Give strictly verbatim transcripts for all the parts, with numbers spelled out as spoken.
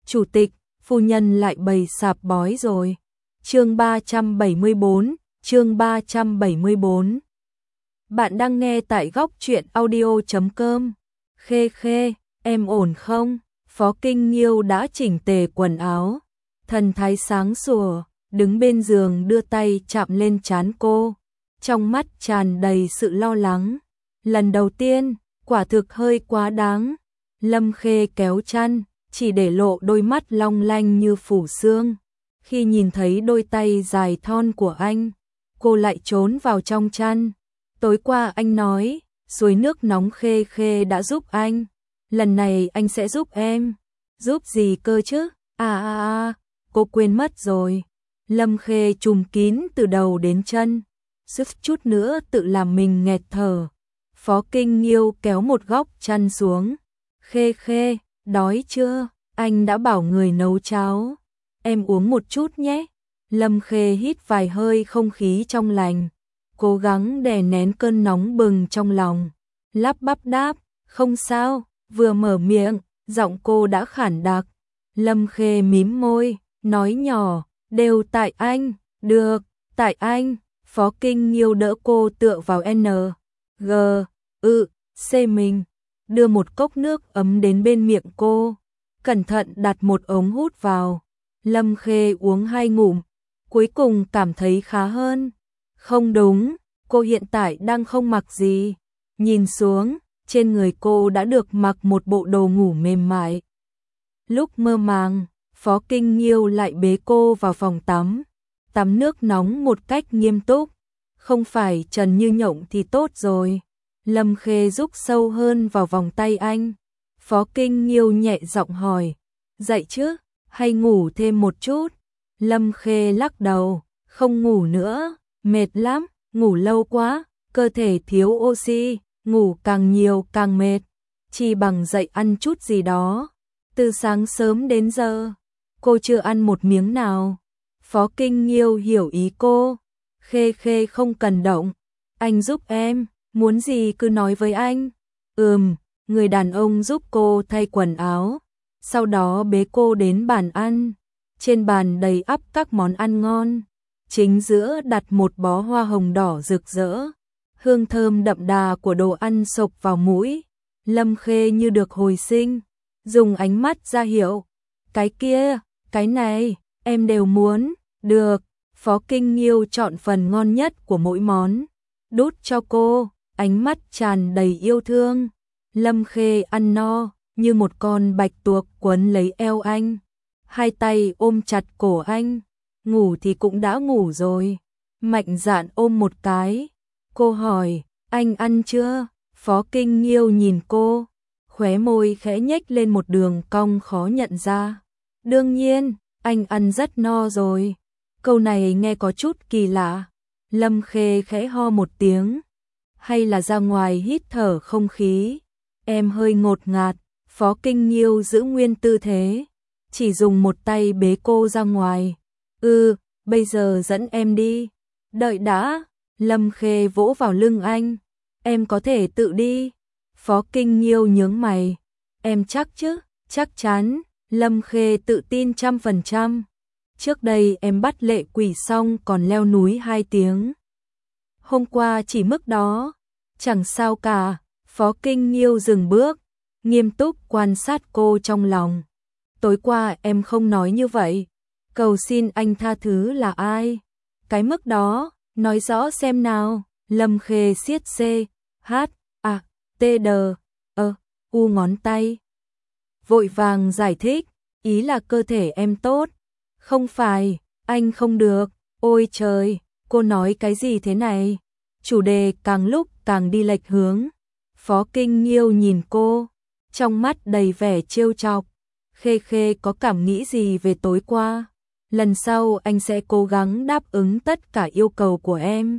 Chủ tịch, phu nhân lại bày sạp bói rồi. Chương ba trăm bảy mươi tư, chương ba trăm bảy mươi tư. Bạn đang nghe tại góc truyện audio chấm com. Khê khê, em ổn không? Phó Kinh Nghiêu đã chỉnh tề quần áo, thần thái sáng sủa, đứng bên giường đưa tay chạm lên trán cô, trong mắt tràn đầy sự lo lắng. Lần đầu tiên, quả thực hơi quá đáng. Lâm Khê kéo chăn, chỉ để lộ đôi mắt long lanh như phủ xương. Khi nhìn thấy đôi tay dài thon của anh, cô lại trốn vào trong chăn. Tối qua anh nói, suối nước nóng Khê Khê đã giúp anh. Lần này anh sẽ giúp em. Giúp gì cơ chứ? À à à, cô quên mất rồi. Lâm Khê trùm kín từ đầu đến chân, suýt chút nữa tự làm mình nghẹt thở. Phó Kinh Nghiêu kéo một góc chăn xuống. Khê Khê, đói chưa? Anh đã bảo người nấu cháo. Em uống một chút nhé. Lâm Khê hít vài hơi không khí trong lành, cố gắng đè nén cơn nóng bừng trong lòng. Lắp bắp đáp, không sao. Vừa mở miệng, giọng cô đã khản đặc. Lâm Khê mím môi, nói nhỏ, đều tại anh. Được, tại anh. Phó Kinh Nghiêu đỡ cô tựa vào N, G, ư, C mình, đưa một cốc nước ấm đến bên miệng cô, cẩn thận đặt một ống hút vào. Lâm Khê uống hai ngụm, cuối cùng cảm thấy khá hơn. Không đúng, cô hiện tại đang không mặc gì. Nhìn xuống, trên người cô đã được mặc một bộ đồ ngủ mềm mại. Lúc mơ màng, Phó Kinh Nghiêu lại bế cô vào phòng tắm, tắm nước nóng một cách nghiêm túc. Không phải trần như nhộng thì tốt rồi. Lâm Khê rúc sâu hơn vào vòng tay anh. Phó Kinh Nghiêu nhẹ giọng hỏi, dậy chứ, hay ngủ thêm một chút? Lâm Khê lắc đầu, không ngủ nữa, mệt lắm, ngủ lâu quá, cơ thể thiếu oxy, ngủ càng nhiều càng mệt. Chỉ bằng dậy ăn chút gì đó. Từ sáng sớm đến giờ, cô chưa ăn một miếng nào. Phó Kinh Nghiêu hiểu ý cô. Khê Khê không cần động, anh giúp em, muốn gì cứ nói với anh. Ừm, người đàn ông giúp cô thay quần áo, sau đó bế cô đến bàn ăn. Trên bàn đầy ắp các món ăn ngon, chính giữa đặt một bó hoa hồng đỏ rực rỡ. Hương thơm đậm đà của đồ ăn xộc vào mũi. Lâm Khê như được hồi sinh, dùng ánh mắt ra hiệu. Cái kia, cái này, em đều muốn. Được. Phó Kinh Nghiêu chọn phần ngon nhất của mỗi món, đút cho cô, ánh mắt tràn đầy yêu thương. Lâm Khê ăn no, như một con bạch tuộc quấn lấy eo anh, hai tay ôm chặt cổ anh. Ngủ thì cũng đã ngủ rồi, mạnh dạn ôm một cái. Cô hỏi, anh ăn chưa? Phó Kinh Nghiêu nhìn cô, khóe môi khẽ nhếch lên một đường cong khó nhận ra. Đương nhiên, anh ăn rất no rồi. Câu này nghe có chút kỳ lạ. Lâm Khê khẽ ho một tiếng. Hay là ra ngoài hít thở không khí? Em hơi ngột ngạt. Phó Kinh Nghiêu giữ nguyên tư thế, chỉ dùng một tay bế cô ra ngoài. Ừ, bây giờ dẫn em đi. Đợi đã. Lâm Khê vỗ vào lưng anh. Em có thể tự đi. Phó Kinh Nghiêu nhướng mày. Em chắc chứ? Chắc chắn. Lâm Khê tự tin trăm phần trăm. Trước đây em bắt lệ quỷ xong còn leo núi hai tiếng. Hôm qua chỉ mức đó. Chẳng sao cả. Phó Kinh Nghiêu dừng bước, nghiêm túc quan sát cô trong lòng. Tối qua em không nói như vậy. Cầu xin anh tha thứ là ai? Cái mức đó, nói rõ xem nào. Lâm Khê siết C, H, A, T, D, ơ, U ngón tay. Vội vàng giải thích, ý là cơ thể em tốt. Không phải, anh không được. Ôi trời, cô nói cái gì thế này? Chủ đề càng lúc càng đi lệch hướng. Phó Kinh Nghiêu nhìn cô, trong mắt đầy vẻ trêu chọc. Khê Khê có cảm nghĩ gì về tối qua? Lần sau anh sẽ cố gắng đáp ứng tất cả yêu cầu của em.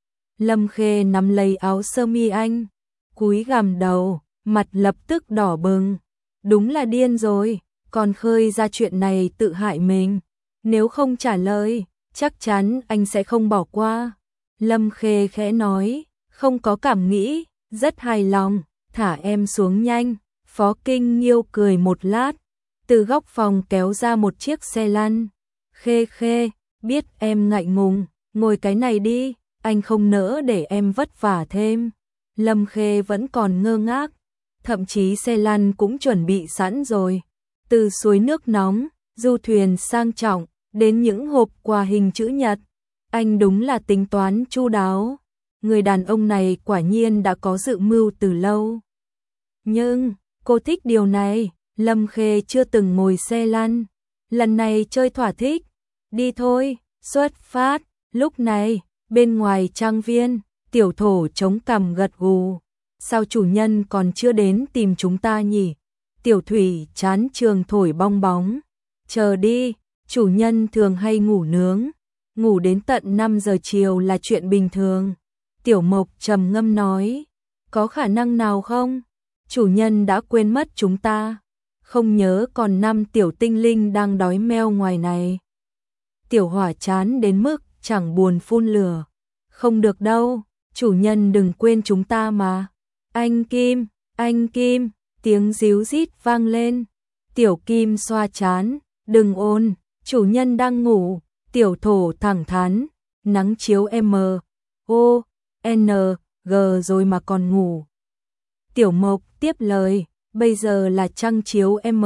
Lâm Khê nắm lấy áo sơ mi anh, cúi gằm đầu, mặt lập tức đỏ bừng. Đúng là điên rồi, còn khơi ra chuyện này tự hại mình. Nếu không trả lời, chắc chắn anh sẽ không bỏ qua. Lâm Khê khẽ nói, không có cảm nghĩ, rất hài lòng, thả em xuống nhanh. Phó Kinh Nghiêu cười một lát, từ góc phòng kéo ra một chiếc xe lăn. Khê khê, biết em ngại ngùng, ngồi cái này đi, anh không nỡ để em vất vả thêm. Lâm Khê vẫn còn ngơ ngác, thậm chí xe lăn cũng chuẩn bị sẵn rồi. Từ suối nước nóng, du thuyền sang trọng, đến những hộp quà hình chữ nhật. Anh đúng là tính toán chu đáo. Người đàn ông này quả nhiên đã có dự mưu từ lâu. Nhưng, cô thích điều này, Lâm Khê chưa từng ngồi xe lăn. Lần này chơi thỏa thích. Đi thôi, xuất phát. Lúc này, bên ngoài trang viên, tiểu thổ chống cằm gật gù. Sao chủ nhân còn chưa đến tìm chúng ta nhỉ? Tiểu thủy chán trường thổi bong bóng. Chờ đi, chủ nhân thường hay ngủ nướng. Ngủ đến tận năm giờ chiều là chuyện bình thường. Tiểu Mộc trầm ngâm nói. Có khả năng nào không? Chủ nhân đã quên mất chúng ta. Không nhớ còn năm tiểu tinh linh đang đói meo ngoài này. Tiểu Hỏa chán đến mức chẳng buồn phun lửa. Không được đâu, chủ nhân đừng quên chúng ta mà. Anh Kim, anh Kim, tiếng ríu rít vang lên. Tiểu Kim xoa chán, đừng ồn, chủ nhân đang ngủ. Tiểu Thổ thẳng thắn, nắng chiếu M, O, N, G rồi mà còn ngủ. Tiểu Mộc tiếp lời, bây giờ là trăng chiếu M,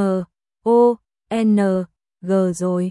O, N, G rồi.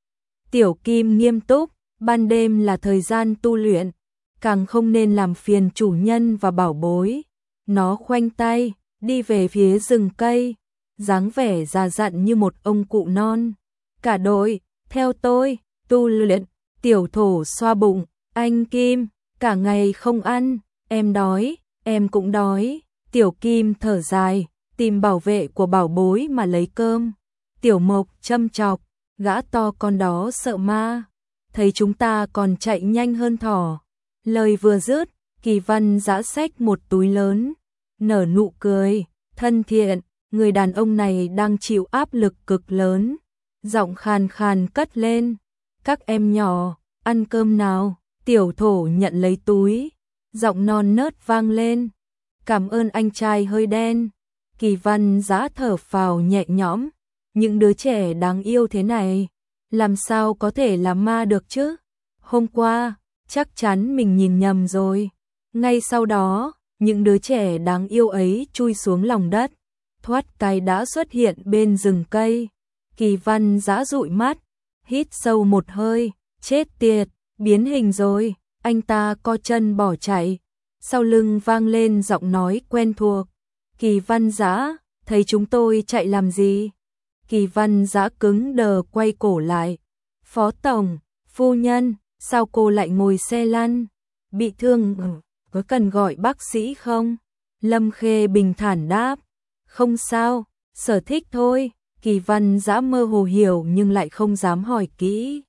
Tiểu Kim nghiêm túc, ban đêm là thời gian tu luyện, càng không nên làm phiền chủ nhân và bảo bối. Nó khoanh tay, đi về phía rừng cây, dáng vẻ già dặn như một ông cụ non. Cả đội, theo tôi, tu luyện. Tiểu Thổ xoa bụng, anh Kim, cả ngày không ăn, em đói, em cũng đói. Tiểu Kim thở dài, tìm bảo vệ của bảo bối mà lấy cơm. Tiểu Mộc châm chọc, gã to con đó sợ ma, thấy chúng ta còn chạy nhanh hơn thỏ. Lời vừa dứt, Kỳ Văn giã xách một túi lớn, nở nụ cười, thân thiện, người đàn ông này đang chịu áp lực cực lớn. Giọng khàn khàn cất lên, các em nhỏ, ăn cơm nào. Tiểu Thổ nhận lấy túi, giọng non nớt vang lên, cảm ơn anh trai hơi đen. Kỳ Văn giã thở phào nhẹ nhõm, những đứa trẻ đáng yêu thế này, làm sao có thể là ma được chứ? Hôm qua, chắc chắn mình nhìn nhầm rồi. Ngay sau đó, những đứa trẻ đáng yêu ấy chui xuống lòng đất, thoát cái đã xuất hiện bên rừng cây. Kỳ Văn giã dụi mắt, hít sâu một hơi, chết tiệt, biến hình rồi. Anh ta co chân bỏ chạy, sau lưng vang lên giọng nói quen thuộc. Kỳ Văn giã, thấy chúng tôi chạy làm gì? Kỳ Văn giã cứng đờ quay cổ lại. Phó tổng, phu nhân, sao cô lại ngồi xe lăn? Bị thương, có cần gọi bác sĩ không? Lâm Khê bình thản đáp. Không sao, sở thích thôi. Kỳ Văn giã mơ hồ hiểu nhưng lại không dám hỏi kỹ.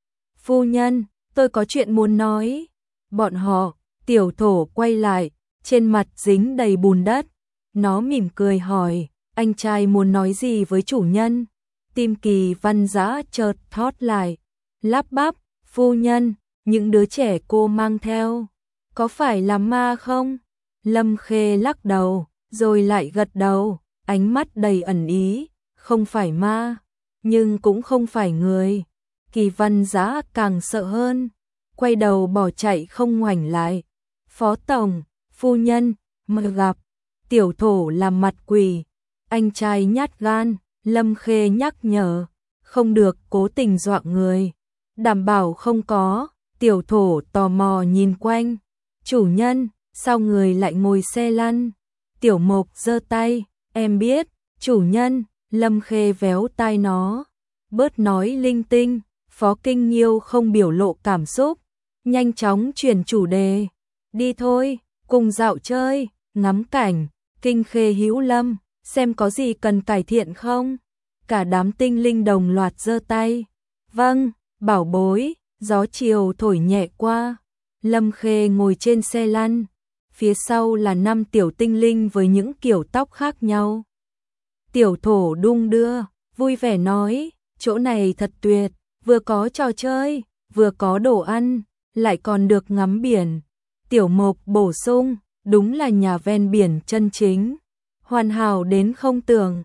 Phu nhân, tôi có chuyện muốn nói. Bọn họ, Tiểu Thổ quay lại, trên mặt dính đầy bùn đất. Nó mỉm cười hỏi, anh trai muốn nói gì với chủ nhân? Tim Kỳ Văn giã chợt thót lại, lắp bắp, phu nhân, những đứa trẻ cô mang theo, có phải là ma không? Lâm Khê lắc đầu, rồi lại gật đầu, ánh mắt đầy ẩn ý, không phải ma, nhưng cũng không phải người. Kỳ Văn giã càng sợ hơn, quay đầu bỏ chạy không ngoảnh lại. Phó tổng, phu nhân, mà gặp. Tiểu Thổ làm mặt quỳ, anh trai nhát gan. Lâm Khê nhắc nhở, không được cố tình dọa người. Đảm bảo không có. Tiểu Thổ tò mò nhìn quanh. Chủ nhân, sao người lại ngồi xe lăn? Tiểu Mộc giơ tay, em biết, chủ nhân. Lâm Khê véo tai nó, bớt nói linh tinh. Phó Kinh Nghiêu không biểu lộ cảm xúc, nhanh chóng chuyển chủ đề. Đi thôi, cùng dạo chơi, ngắm cảnh. Kinh Khê Hữu Lâm, xem có gì cần cải thiện không? Cả đám tinh linh đồng loạt giơ tay. Vâng, bảo bối. Gió chiều thổi nhẹ qua. Lâm Khê ngồi trên xe lăn, phía sau là năm tiểu tinh linh với những kiểu tóc khác nhau. Tiểu Thổ đung đưa, vui vẻ nói, chỗ này thật tuyệt, vừa có trò chơi, vừa có đồ ăn, lại còn được ngắm biển. Tiểu Mộc bổ sung, đúng là nhà ven biển chân chính, hoàn hảo đến không tưởng.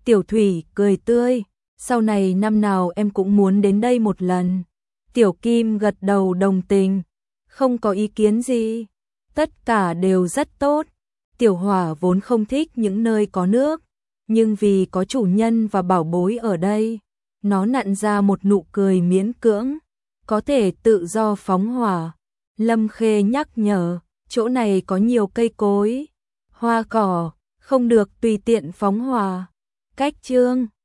Tiểu Thủy cười tươi, sau này năm nào em cũng muốn đến đây một lần. Tiểu Kim gật đầu đồng tình, không có ý kiến gì, tất cả đều rất tốt. Tiểu Hỏa vốn không thích những nơi có nước, nhưng vì có chủ nhân và bảo bối ở đây, nó nặn ra một nụ cười miễn cưỡng, có thể tự do phóng hỏa. Lâm Khê nhắc nhở, chỗ này có nhiều cây cối, hoa cỏ, không được tùy tiện phóng hỏa. Cách chương